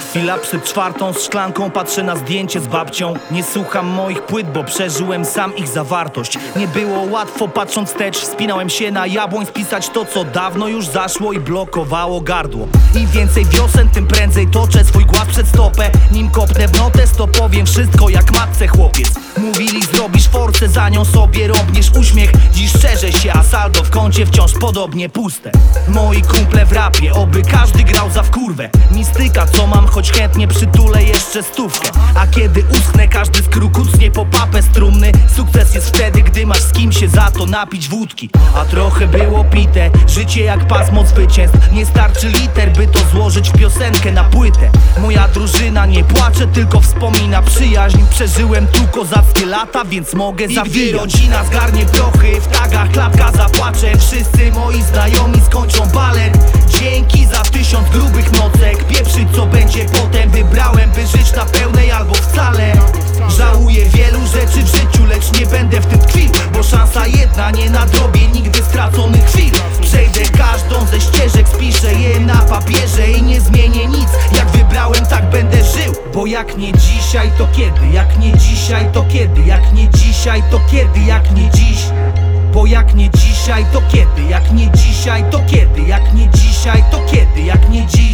Chwila przed czwartą z szklanką patrzę na zdjęcie z babcią. Nie słucham moich płyt, bo przeżyłem sam ich zawartość. Nie było łatwo patrząc wstecz, wspinałem się na jabłoń, spisać to co dawno już zaszło i blokowało gardło. Im więcej wiosen, tym prędzej toczę swój głaz przed stopę. Nim kopnę w notes, to powiem wszystko jak matce chłopiec. Mówili zrobisz forcę, za nią sobie robniesz uśmiech. Dziś szczerze się, a saldo w kącie wciąż podobnie puste. Moi kumple w rapie, oby każdy grał za wkurwę. Mistyka co mam, choć chętnie przytulę jeszcze stówkę. A kiedy uschnę, każdy skru kucnie po papę strumny. Sukces jest wtedy, gdy masz z kim się za to napić wódki. A trochę było pite, życie jak pasmo zwycięstw. Nie starczy liter, by to złożyć w piosenkę na płytę. Moja drużyna nie płacze, tylko wspomina przyjaźń. Przeżyłem tu kozackie lata, więc mogę zawijać. I gdy rodzina zgarnie prochy, w tagach klatka zapłacze. Wszyscy moi znajomi skończą balet. Dzięki za 1000 grubych nocek. Pieprzyć co będzie potem, wybrałem by żyć na pełnej albo wcale. Żałuję wielu rzeczy w życiu, lecz nie będę w tym tkwił, bo szansa jedna, nie nadrobię nigdy straconych chwil. Przejdę każdą ze ścieżek, spiszę je na papierze i nie zmienię nic. Jak wybrałem, tak będę żył. Bo jak nie dzisiaj, to kiedy? Jak nie dzisiaj, to kiedy? Jak nie dzisiaj, to kiedy? Jak nie dziś? Bo jak nie dzisiaj, to kiedy? Jak nie dzisiaj, to kiedy? Jak nie dzisiaj, to kiedy? Jak nie dziś?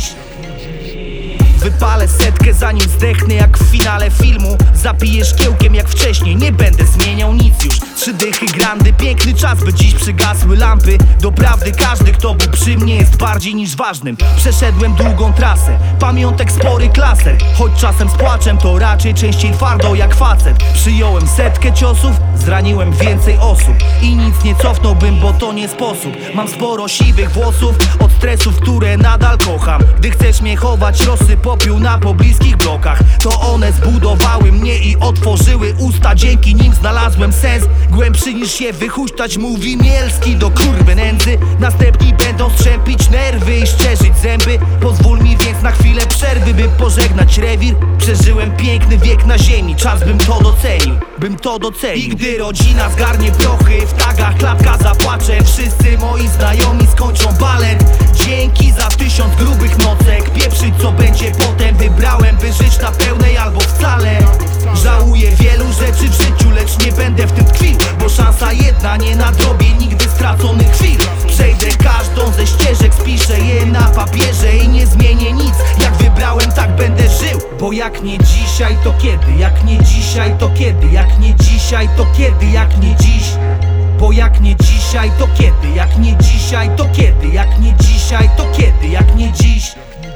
Wypalę setkę zanim zdechnę jak w finale filmu. Zapiję szkiełkiem jak wcześniej, nie będę zmieniał nic już. 3 dychy grandy, piękny czas, by dziś przygasły lampy. Doprawdy każdy kto był przy mnie jest bardziej niż ważnym. Przeszedłem długą trasę, pamiątek spory klaser. Choć czasem z płaczem, to raczej częściej twardo jak facet. Przyjąłem setkę ciosów, zraniłem więcej osób. I nic nie cofnąłbym, bo to nie sposób. Mam sporo siwych włosów od stresów, które nadal kocham. Gdy chcesz mnie chować, rozsyp popiół na pobliskich blokach. To one zbudowały mnie i otworzyły usta. Dzięki nim znalazłem sens głębszy niż się wychuśtać, mówi Mielski do kurwy nędzy. Następni będą strzępić nerwy i szczerzyć zęby. Pozwól mi więc na chwilę przerwy, by pożegnać rewir. Przeżyłem piękny wiek na ziemi, czas bym to docenił, bym to docenił. I gdy rodzina zgarnie prochy, w tagach klatka zapłacze. Wszyscy moi znajomi skończą balet. Dzięki za 1000 grubych nocek. Pieprzyć co będzie potem, wybrałem by żyć na pełnej albo wcale. Żałuję wielu rzeczy w życiu, lecz nie będę w tym tkwił, bo szansa jedna, nie nadrobię nigdy straconych chwil. Przejdę każdą ze ścieżek, spiszę je na papierze i nie zmienię nic. Jak wybrałem, tak będę żył. Bo jak nie dzisiaj, to kiedy? Jak nie dzisiaj, to kiedy? Jak nie dzisiaj, to kiedy? Jak nie dziś? Bo jak nie dzisiaj, to kiedy? Jak nie dzisiaj, to kiedy? Jak nie dzisiaj, to kiedy? Jak nie dziś?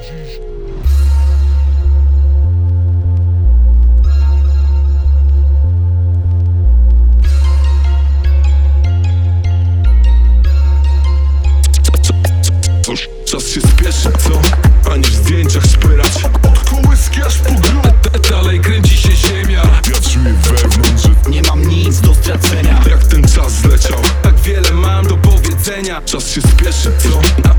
Czas się spieszy, co? Ani w zdjęciach szpyrać. Od kołyski aż po grób. Dalej kręci się ziemia. Ja czuję wewnątrz, że nie mam nic do stracenia. Jak ten czas zleciał, tak wiele mam do powiedzenia. Czas się spieszy, co?